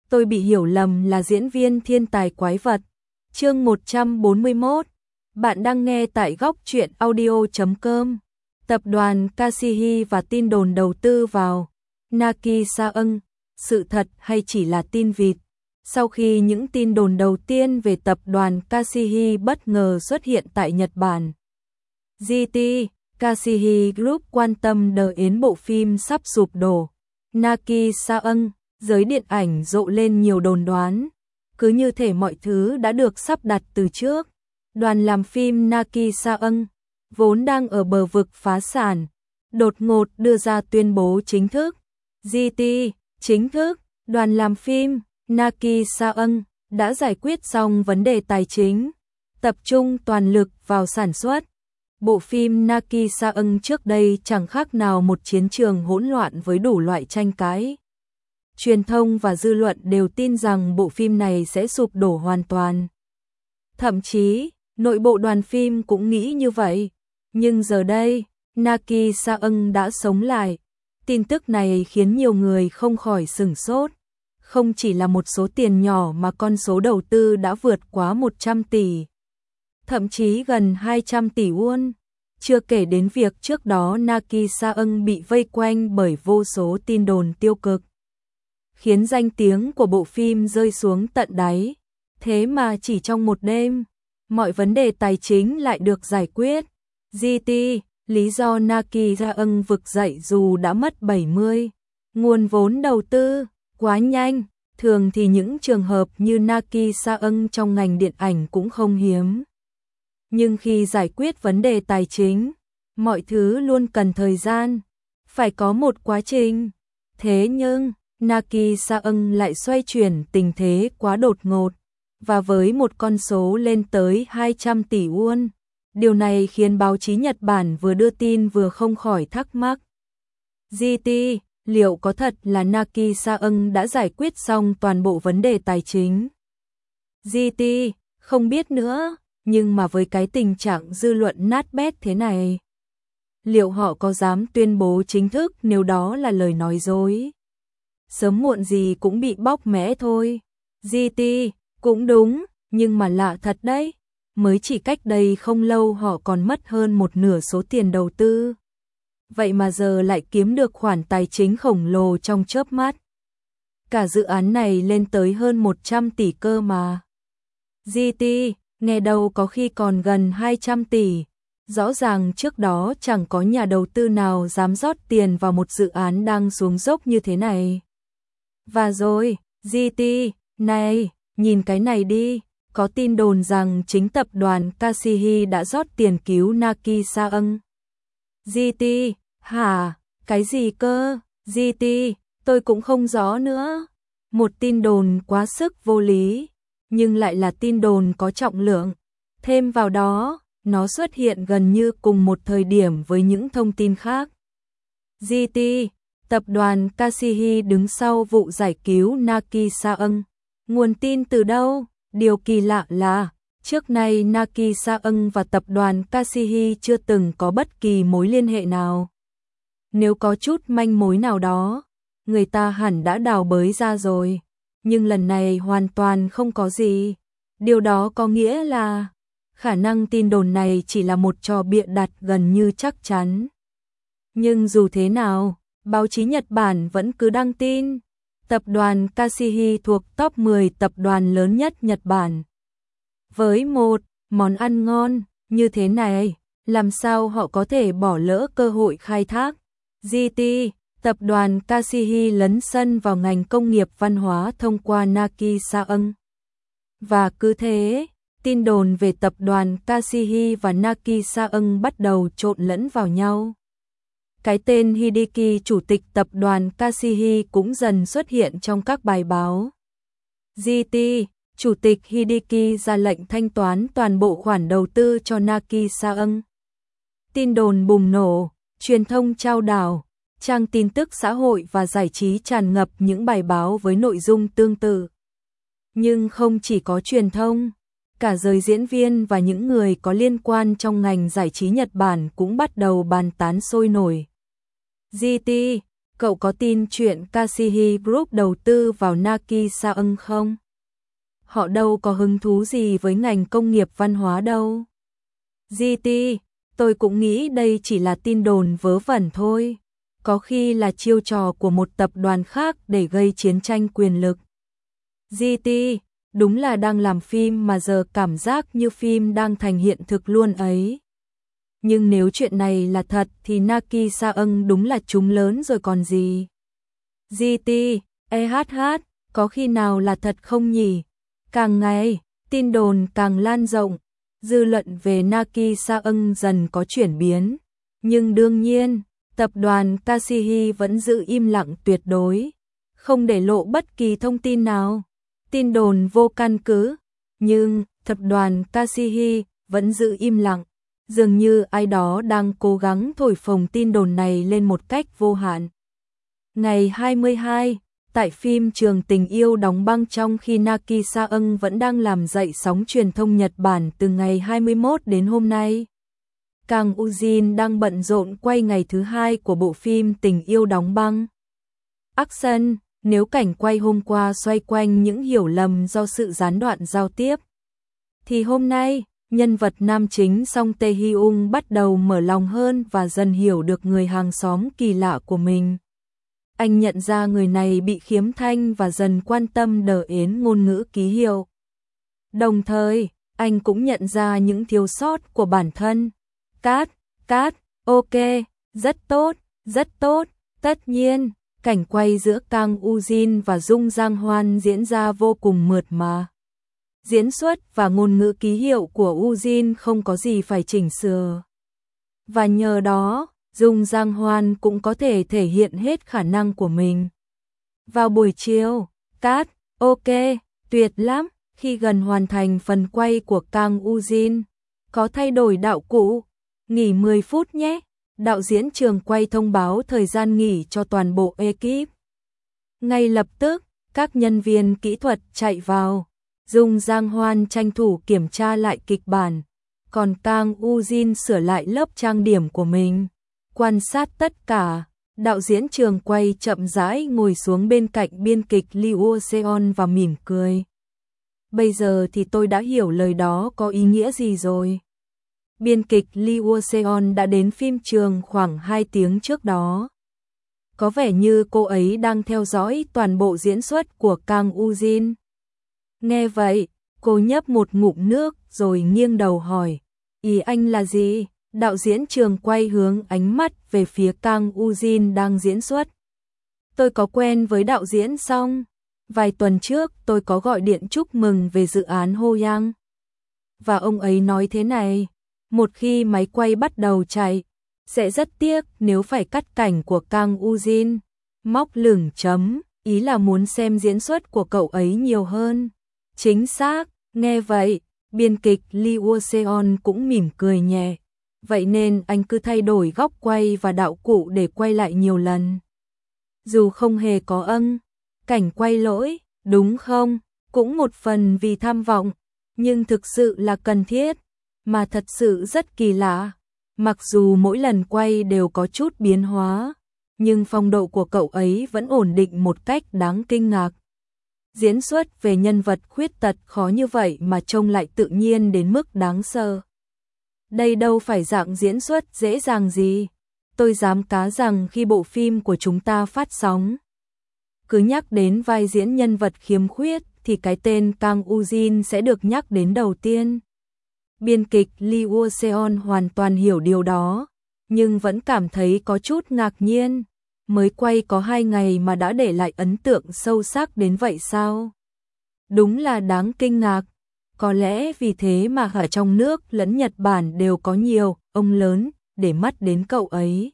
tôi bị hiểu lầm là diễn viên thiên tài quái vật. Chương 141. Bạn đang nghe tại góc truyện audio.com. Tập đoàn Kasihi và tin đồn đầu tư vào Naki Saeung, sự thật hay chỉ là tin vịt? Sau khi những tin đồn đầu tiên về tập đoàn Kasihi bất ngờ xuất hiện tại Nhật Bản, GT Kasihi Group quan tâm đến bộ phim sắp sụp đổ Naki Saeung, giới điện ảnh rộ lên nhiều đồn đoán. Cứ như thể mọi thứ đã được sắp đặt từ trước, đoàn làm phim Naki Saeung, vốn đang ở bờ vực phá sản, đột ngột đưa ra tuyên bố chính thức. GT chính thức, đoàn làm phim Naki Saeung đã giải quyết xong vấn đề tài chính, tập trung toàn lực vào sản xuất. Bộ phim Naki Saeung trước đây chẳng khác nào một chiến trường hỗn loạn với đủ loại tranh cãi. Truyền thông và dư luận đều tin rằng bộ phim này sẽ sụp đổ hoàn toàn. Thậm chí, nội bộ đoàn phim cũng nghĩ như vậy. Nhưng giờ đây, Naki Saeung đã sống lại. Tin tức này khiến nhiều người không khỏi sửng sốt. Không chỉ là một số tiền nhỏ mà con số đầu tư đã vượt quá 100 tỷ. Thậm chí gần 200 tỷ won. Chưa kể đến việc trước đó Naki Saeung bị vây quanh bởi vô số tin đồn tiêu cực, khiến danh tiếng của bộ phim rơi xuống tận đáy. Thế mà chỉ trong một đêm, mọi vấn đề tài chính lại được giải quyết. GT, lý do Naki Saeung vực dậy dù đã mất 70 nguồn vốn đầu tư quá nhanh. Thường thì những trường hợp như Naki Saeung trong ngành điện ảnh cũng không hiếm. Nhưng khi giải quyết vấn đề tài chính, mọi thứ luôn cần thời gian, phải có một quá trình. Thế nhưng, Naki Saeung lại xoay chuyển tình thế quá đột ngột, và với một con số lên tới 200 tỷ won. Điều này khiến báo chí Nhật Bản vừa đưa tin vừa không khỏi thắc mắc. GT, liệu có thật là Naki Saeung đã giải quyết xong toàn bộ vấn đề tài chính? GT, không biết nữa, nhưng mà với cái tình trạng dư luận nát bét thế này, liệu họ có dám tuyên bố chính thức nếu đó là lời nói dối? Sớm muộn gì cũng bị bóc mẽ thôi. GT, cũng đúng, nhưng mà lạ thật đấy. Mới chỉ cách đây không lâu họ còn mất hơn một nửa số tiền đầu tư. Vậy mà giờ lại kiếm được khoản tài chính khổng lồ trong chớp mắt. Cả dự án này lên tới hơn 100 tỷ cơ mà. GT, nghe đâu có khi còn gần 200 tỷ. Rõ ràng trước đó chẳng có nhà đầu tư nào dám rót tiền vào một dự án đang xuống dốc như thế này. Và rồi, GT, này, nhìn cái này đi. Có tin đồn rằng chính tập đoàn Kasihi đã rót tiền cứu Naki Saeung. GT, hả? Cái gì cơ? GT, tôi cũng không rõ nữa. Một tin đồn quá sức vô lý, nhưng lại là tin đồn có trọng lượng. Thêm vào đó, nó xuất hiện gần như cùng một thời điểm với những thông tin khác. GT, tập đoàn Kasihi đứng sau vụ giải cứu Naki Saeung. Nguồn tin từ đâu? Điều kỳ lạ là, trước nay Naki Saeung và tập đoàn Kasihi chưa từng có bất kỳ mối liên hệ nào. Nếu có chút manh mối nào đó, người ta hẳn đã đào bới ra rồi. Nhưng lần này hoàn toàn không có gì. Điều đó có nghĩa là, khả năng tin đồn này chỉ là một trò bịa đặt gần như chắc chắn. Nhưng dù thế nào, báo chí Nhật Bản vẫn cứ đăng tin. Tập đoàn Kasihi thuộc top 10 tập đoàn lớn nhất Nhật Bản. Với một món ăn ngon như thế này, làm sao họ có thể bỏ lỡ cơ hội khai thác? GT, tập đoàn Kasihi lấn sân vào ngành công nghiệp văn hóa thông qua Naki Saeung. Và cứ thế, tin đồn về tập đoàn Kasihi và Naki Saeung bắt đầu trộn lẫn vào nhau. Cái tên Hideki, chủ tịch tập đoàn Kasihi cũng dần xuất hiện trong các bài báo. GT, chủ tịch Hideki ra lệnh thanh toán toàn bộ khoản đầu tư cho Naki Saeung. Tin đồn bùng nổ, truyền thông trao đảo, trang tin tức xã hội và giải trí tràn ngập những bài báo với nội dung tương tự. Nhưng không chỉ có truyền thông, cả giới diễn viên và những người có liên quan trong ngành giải trí Nhật Bản cũng bắt đầu bàn tán sôi nổi. GT, cậu có tin chuyện Kasihi Group đầu tư vào Naki Saeung không? Họ đâu có hứng thú gì với ngành công nghiệp văn hóa đâu. GT, tôi cũng nghĩ đây chỉ là tin đồn vớ vẩn thôi. Có khi là chiêu trò của một tập đoàn khác để gây chiến tranh quyền lực. GT, đúng là đang làm phim mà giờ cảm giác như phim đang thành hiện thực luôn ấy. Nhưng nếu chuyện này là thật thì Naki Saeung đúng là trúng lớn rồi còn gì. GT, có khi nào là thật không nhỉ? Càng ngày, tin đồn càng lan rộng, dư luận về Naki Saeung dần có chuyển biến. Nhưng đương nhiên, tập đoàn Kasihi vẫn giữ im lặng tuyệt đối, không để lộ bất kỳ thông tin nào. Tin đồn vô căn cứ, nhưng tập đoàn Kasihi vẫn giữ im lặng. Dường như ai đó đang cố gắng thổi phồng tin đồn này lên một cách vô hạn. Ngày 22, tại phim Trường Tình Yêu đóng băng trong khi Naki Saeung vẫn đang làm dậy sóng truyền thông Nhật Bản từ ngày 21 đến hôm nay. Kang Ujin đang bận rộn quay ngày thứ 2 của bộ phim Tình Yêu đóng băng. Action, nếu cảnh quay hôm qua xoay quanh những hiểu lầm do sự gián đoạn giao tiếp, thì hôm nay, nhân vật nam chính Song Tae-hyung bắt đầu mở lòng hơn và dần hiểu được người hàng xóm kỳ lạ của mình. Anh nhận ra người này bị khiếm thanh và dần quan tâm đến ngôn ngữ ký hiệu. Đồng thời, anh cũng nhận ra những thiếu sót của bản thân. Ok, rất tốt, tất nhiên, cảnh quay giữa Kang Ujin và Jung Giang Hoan diễn ra vô cùng mượt mà. Diễn xuất và ngôn ngữ ký hiệu của Ujin không có gì phải chỉnh sửa. Và nhờ đó, Jung Giang Hoan cũng có thể thể hiện hết khả năng của mình. Vào buổi chiều, ok, tuyệt lắm, khi gần hoàn thành phần quay của Kang Ujin, có thay đổi đạo cụ, nghỉ 10 phút nhé. Đạo diễn trường quay thông báo thời gian nghỉ cho toàn bộ ekip. Ngay lập tức, các nhân viên kỹ thuật chạy vào. Jung Giang Hoan tranh thủ kiểm tra lại kịch bản, còn Kang Ujin sửa lại lớp trang điểm của mình. Quan sát tất cả, đạo diễn trường quay chậm rãi ngồi xuống bên cạnh biên kịch Lee Woo-seon và mỉm cười. Bây giờ thì tôi đã hiểu lời đó có ý nghĩa gì rồi. Biên kịch Lee Woo-seon đã đến phim trường khoảng 2 tiếng trước đó. Có vẻ như cô ấy đang theo dõi toàn bộ diễn xuất của Kang Ujin. Nghe vậy, cô nhấp một ngụm nước rồi nghiêng đầu hỏi, ý anh là gì? Đạo diễn trường quay hướng ánh mắt về phía Kang Ujin đang diễn xuất. Tôi có quen với đạo diễn Song. Vài tuần trước tôi có gọi điện chúc mừng về dự án Hoyang. Và ông ấy nói thế này, một khi máy quay bắt đầu chạy, sẽ rất tiếc nếu phải cắt cảnh của Kang Ujin. Móc lửng chấm, ý là muốn xem diễn xuất của cậu ấy nhiều hơn. Chính xác, nghe vậy, biên kịch Lee Woo-seon cũng mỉm cười nhẹ. Vậy nên anh cứ thay đổi góc quay và đạo cụ để quay lại nhiều lần. Dù không hề có cảnh quay lỗi, đúng không? Cũng một phần vì tham vọng, nhưng thực sự là cần thiết, mà thật sự rất kỳ lạ. Mặc dù mỗi lần quay đều có chút biến hóa, nhưng phong độ của cậu ấy vẫn ổn định một cách đáng kinh ngạc. Diễn xuất về nhân vật khuyết tật khó như vậy mà trông lại tự nhiên đến mức đáng sợ. Đây đâu phải dạng diễn xuất dễ dàng gì. Tôi dám cá rằng khi bộ phim của chúng ta phát sóng, cứ nhắc đến vai diễn nhân vật khiếm khuyết thì cái tên Kang Ujin sẽ được nhắc đến đầu tiên. Biên kịch Lee Woo-seon hoàn toàn hiểu điều đó, nhưng vẫn cảm thấy có chút ngạc nhiên. Mới quay có 2 ngày mà đã để lại ấn tượng sâu sắc đến vậy sao? Đúng là đáng kinh ngạc. Có lẽ vì thế mà ở trong nước lẫn Nhật Bản đều có nhiều ông lớn để mắt đến cậu ấy.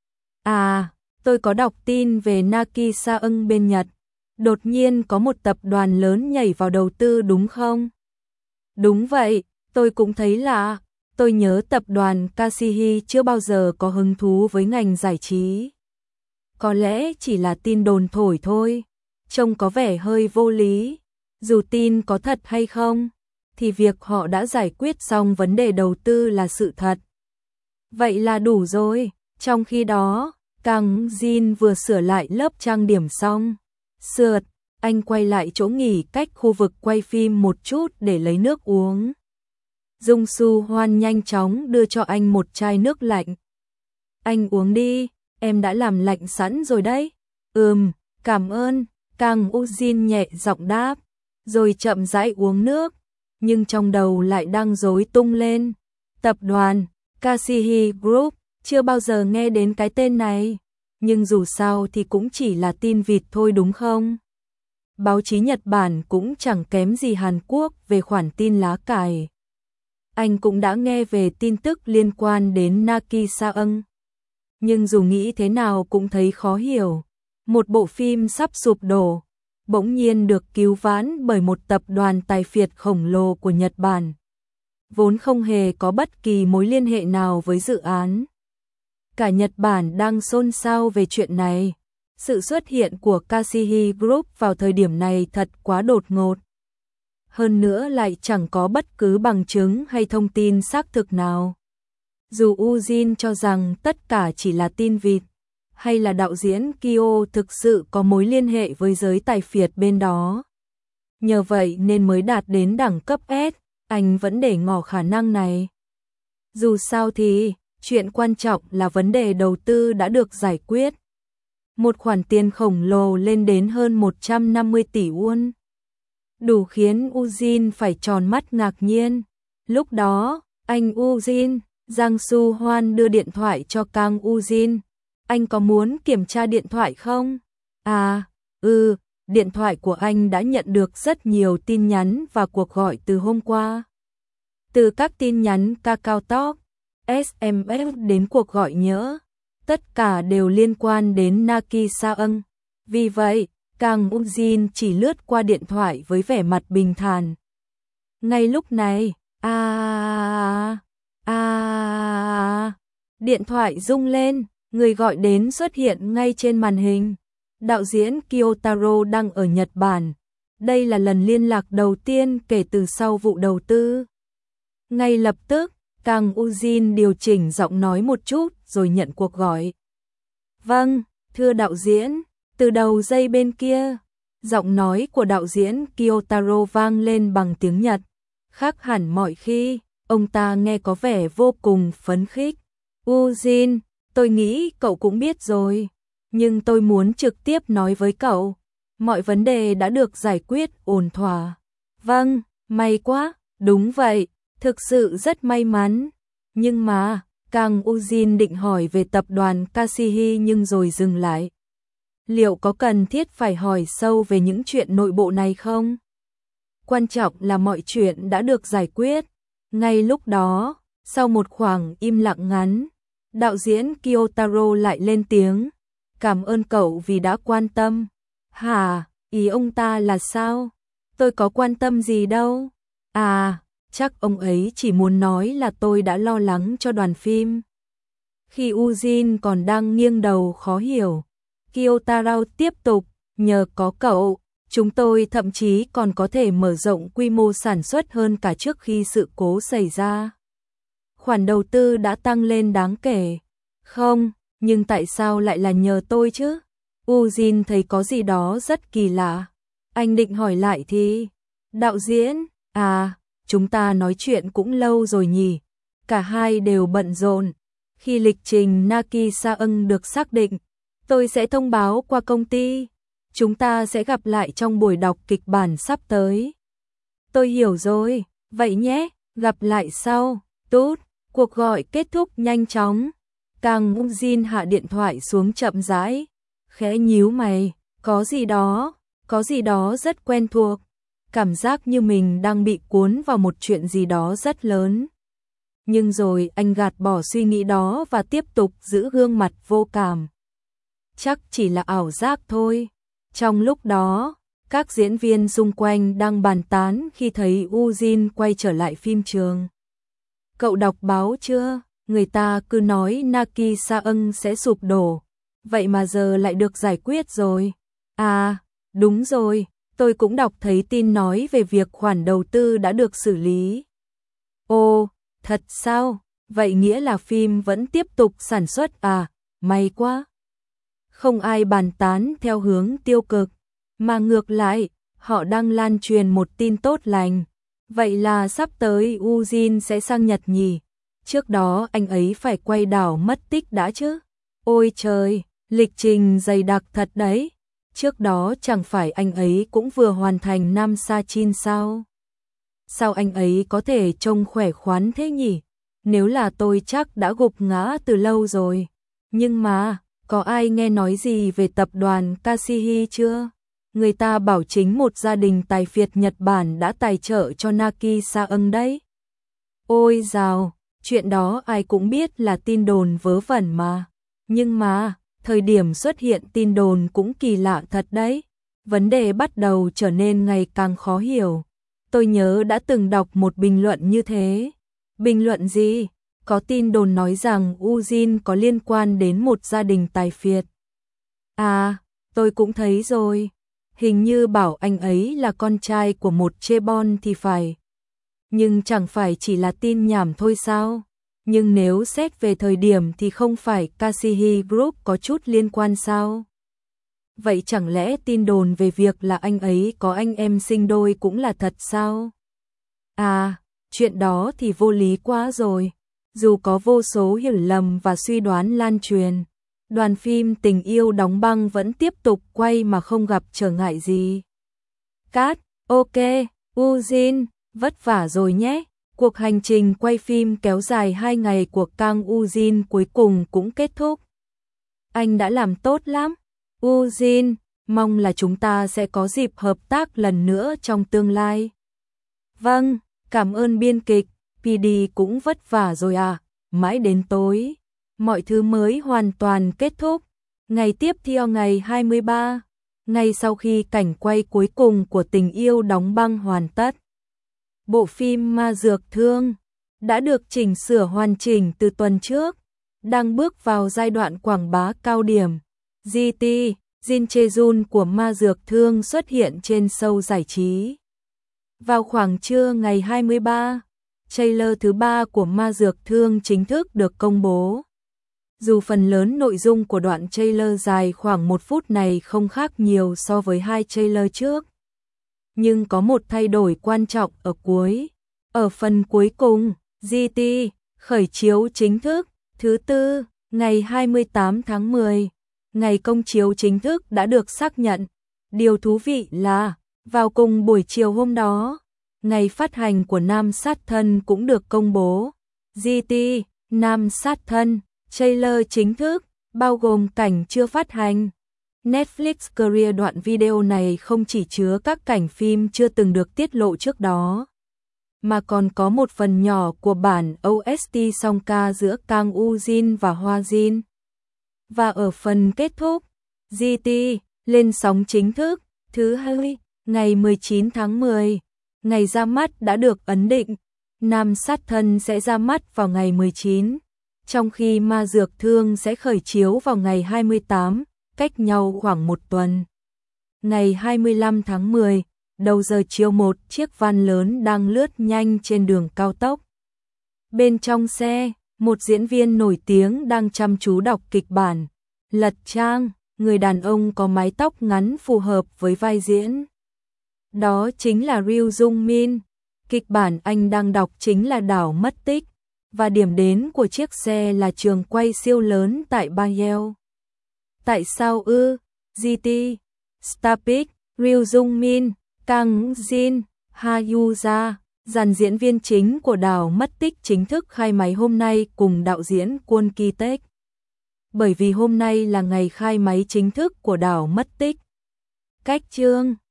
À, tôi có đọc tin về Naki Saeung bên Nhật. Đột nhiên có một tập đoàn lớn nhảy vào đầu tư đúng không? Đúng vậy, tôi cũng thấy lạ. Tôi nhớ tập đoàn Kasihi chưa bao giờ có hứng thú với ngành giải trí. Có lẽ chỉ là tin đồn thổi thôi, trông có vẻ hơi vô lý. Dù tin có thật hay không, thì việc họ đã giải quyết xong vấn đề đầu tư là sự thật. Vậy là đủ rồi. Trong khi đó, Kang Jin vừa sửa lại lớp trang điểm xong. Sượt, anh quay lại chỗ nghỉ cách khu vực quay phim một chút để lấy nước uống. Dung Su Hoan nhanh chóng đưa cho anh một chai nước lạnh. Anh uống đi, em đã làm lạnh sẵn rồi đấy. Cảm ơn, Kang Jin nhẹ giọng đáp, rồi chậm rãi uống nước, nhưng trong đầu lại đang rối tung lên. Tập đoàn Kasihi Group, chưa bao giờ nghe đến cái tên này, nhưng dù sao thì cũng chỉ là tin vịt thôi đúng không? Báo chí Nhật Bản cũng chẳng kém gì Hàn Quốc về khoản tin lá cải. Anh cũng đã nghe về tin tức liên quan đến Naki Saeung, nhưng dù nghĩ thế nào cũng thấy khó hiểu. Một bộ phim sắp sụp đổ, bỗng nhiên được cứu vãn bởi một tập đoàn tài phiệt khổng lồ của Nhật Bản, vốn không hề có bất kỳ mối liên hệ nào với dự án. Cả Nhật Bản đang xôn xao về chuyện này. Sự xuất hiện của Kasihi Group vào thời điểm này thật quá đột ngột. Hơn nữa lại chẳng có bất cứ bằng chứng hay thông tin xác thực nào. Dù Ujin cho rằng tất cả chỉ là tin vịt, hay là đạo diễn Kyo thực sự có mối liên hệ với giới tài phiệt bên đó. Nhờ vậy nên mới đạt đến đẳng cấp S, anh vẫn để ngỏ khả năng này. Dù sao thì, chuyện quan trọng là vấn đề đầu tư đã được giải quyết. Một khoản tiền khổng lồ lên đến hơn 150 tỷ won. Đủ khiến Ujin phải tròn mắt ngạc nhiên. Lúc đó, anh Ujin, Giang Su Hoan đưa điện thoại cho Kang Ujin. Anh có muốn kiểm tra điện thoại không? Điện thoại của anh đã nhận được rất nhiều tin nhắn và cuộc gọi từ hôm qua. Từ các tin nhắn KakaoTalk, SMS đến cuộc gọi nhỡ, tất cả đều liên quan đến Naki Saeung. Vì vậy, Kang Ujin chỉ lướt qua điện thoại với vẻ mặt bình thản. Ngay lúc này, điện thoại rung lên, người gọi đến xuất hiện ngay trên màn hình. Đạo diễn Kyotaro đang ở Nhật Bản. Đây là lần liên lạc đầu tiên kể từ sau vụ đầu tư. Ngay lập tức, Kang Ujin điều chỉnh giọng nói một chút rồi nhận cuộc gọi. Vâng, thưa đạo diễn, từ đầu dây bên kia, giọng nói của đạo diễn Kyotaro vang lên bằng tiếng Nhật. Khác hẳn mọi khi, ông ta nghe có vẻ vô cùng phấn khích. Ujin, tôi nghĩ cậu cũng biết rồi, nhưng tôi muốn trực tiếp nói với cậu. Mọi vấn đề đã được giải quyết ổn thỏa. Vâng, may quá, đúng vậy, thực sự rất may mắn. Nhưng mà, Kang Ujin định hỏi về tập đoàn Kasihi nhưng rồi dừng lại. Liệu có cần thiết phải hỏi sâu về những chuyện nội bộ này không? Quan trọng là mọi chuyện đã được giải quyết. Ngay lúc đó, sau một khoảng im lặng ngắn, đạo diễn Kyotaro lại lên tiếng. Cảm ơn cậu vì đã quan tâm. Hả, ý ông ta là sao? Tôi có quan tâm gì đâu. Chắc ông ấy chỉ muốn nói là tôi đã lo lắng cho đoàn phim. Khi Ujin còn đang nghiêng đầu khó hiểu, Kyotaro tiếp tục, nhờ có cậu, chúng tôi thậm chí còn có thể mở rộng quy mô sản xuất hơn cả trước khi sự cố xảy ra. Khoản đầu tư đã tăng lên đáng kể. Không, nhưng tại sao lại là nhờ tôi chứ? Ujin thấy có gì đó rất kỳ lạ. Anh định hỏi lại thì, đạo diễn, chúng ta nói chuyện cũng lâu rồi nhỉ. Cả hai đều bận rộn. Khi lịch trình Naki Saeung được xác định, tôi sẽ thông báo qua công ty. Chúng ta sẽ gặp lại trong buổi đọc kịch bản sắp tới. Tôi hiểu rồi, vậy nhé, gặp lại sau. Tốt, cuộc gọi kết thúc nhanh chóng. Kang Ujin hạ điện thoại xuống chậm rãi, khẽ nhíu mày, có gì đó rất quen thuộc. Cảm giác như mình đang bị cuốn vào một chuyện gì đó rất lớn. Nhưng rồi anh gạt bỏ suy nghĩ đó và tiếp tục giữ gương mặt vô cảm. Chắc chỉ là ảo giác thôi. Trong lúc đó, các diễn viên xung quanh đang bàn tán khi thấy Ujin quay trở lại phim trường. Cậu đọc báo chưa? Người ta cứ nói Naki Saeung sẽ sụp đổ. Vậy mà giờ lại được giải quyết rồi. Đúng rồi. Tôi cũng đọc thấy tin nói về việc khoản đầu tư đã được xử lý. Ồ, thật sao? Vậy nghĩa là phim vẫn tiếp tục sản xuất à? May quá. không ai bàn tán theo hướng tiêu cực, mà ngược lại, họ đang lan truyền một tin tốt lành. Vậy là sắp tới Ujin sẽ sang Nhật nhỉ? Trước đó anh ấy phải quay đảo mất tích đã chứ? Ôi trời, lịch trình dày đặc thật đấy. Trước đó chẳng phải anh ấy cũng vừa hoàn thành Nam Sa Chin sao? Sao anh ấy có thể trông khỏe khoắn thế nhỉ? Nếu là tôi chắc đã gục ngã từ lâu rồi. Nhưng mà, có ai nghe nói gì về tập đoàn Kashihi chưa? Người ta bảo chính một gia đình tài phiệt Nhật Bản đã tài trợ cho Naki Saeung đấy. Ôi dào, chuyện đó ai cũng biết là tin đồn vớ vẩn mà. Nhưng mà, thời điểm xuất hiện tin đồn cũng kỳ lạ thật đấy. Vấn đề bắt đầu trở nên ngày càng khó hiểu. Tôi nhớ đã từng đọc một bình luận như thế. Bình luận gì? Có tin đồn nói rằng Ujin có liên quan đến một gia đình tài phiệt. À, tôi cũng thấy rồi. Hình như bảo anh ấy là con trai của một chaebol thì phải. Nhưng chẳng phải chỉ là tin nhảm thôi sao? Nhưng nếu xét về thời điểm thì không phải Kashihi Group có chút liên quan sao? Vậy chẳng lẽ tin đồn về việc là anh ấy có anh em sinh đôi cũng là thật sao? À, chuyện đó thì vô lý quá rồi. Dù có vô số hiểu lầm và suy đoán lan truyền, đoàn phim Tình yêu đóng băng vẫn tiếp tục quay mà không gặp trở ngại gì. Cát, ok, Ujin, vất vả rồi nhé. Cuộc hành trình quay phim kéo dài 2 ngày của Kang Ujin cuối cùng cũng kết thúc. Anh đã làm tốt lắm. Ujin, mong là chúng ta sẽ có dịp hợp tác lần nữa trong tương lai. Vâng, cảm ơn biên kịch, PD cũng vất vả rồi à. Mãi đến tối, mọi thứ mới hoàn toàn kết thúc. Ngày tiếp theo ngày 23, ngay sau khi cảnh quay cuối cùng của Tình yêu đóng băng hoàn tất. Bộ phim Ma Dược Thương đã được chỉnh sửa hoàn chỉnh từ tuần trước, đang bước vào giai đoạn quảng bá cao điểm. GT, Jin Chae-jun của Ma Dược Thương xuất hiện trên show giải trí. Vào khoảng trưa ngày 23, trailer thứ 3 của Ma Dược Thương chính thức được công bố. Dù phần lớn nội dung của đoạn trailer dài khoảng 1 phút này không khác nhiều so với 2 trailer trước, nhưng có một thay đổi quan trọng ở cuối. Ở phần cuối cùng, GT khởi chiếu chính thức thứ Tư, ngày 28 tháng 10. Ngày công chiếu chính thức đã được xác nhận. Điều thú vị là, vào cùng buổi chiều hôm đó, ngày phát hành của Nam Sát Thân cũng được công bố. GT, Nam Sát Thân, trailer chính thức, bao gồm cảnh chưa phát hành. Netflix Korea đoạn video này không chỉ chứa các cảnh phim chưa từng được tiết lộ trước đó, mà còn có một phần nhỏ của bản OST song ca giữa Kang Ujin và Hoa Jin. Và ở phần kết thúc, GT lên sóng chính thức thứ Hai, ngày 19 tháng 10. Ngày ra mắt đã được ấn định. Nam Sát Thân sẽ ra mắt vào ngày 19, trong khi Ma Dược Thương sẽ khởi chiếu vào ngày 28, cách nhau khoảng 1 tuần. Ngày 25 tháng 10, đầu giờ chiều một chiếc van lớn đang lướt nhanh trên đường cao tốc. Bên trong xe, một diễn viên nổi tiếng đang chăm chú đọc kịch bản, lật trang, người đàn ông có mái tóc ngắn phù hợp với vai diễn. Đó chính là Ryu Jung Min. Kịch bản anh đang đọc chính là Đảo Mất Tích, và điểm đến của chiếc xe là trường quay siêu lớn tại Bayeo. Tại sao ư? GT, Starpic, Ryu Jung Min, Kang Jin, Ha Yu-ja, dàn diễn viên chính của Đảo Mất Tích chính thức khai máy hôm nay cùng đạo diễn Kwon Ki-taek. Bởi vì hôm nay là ngày khai máy chính thức của Đảo Mất Tích. Cách chương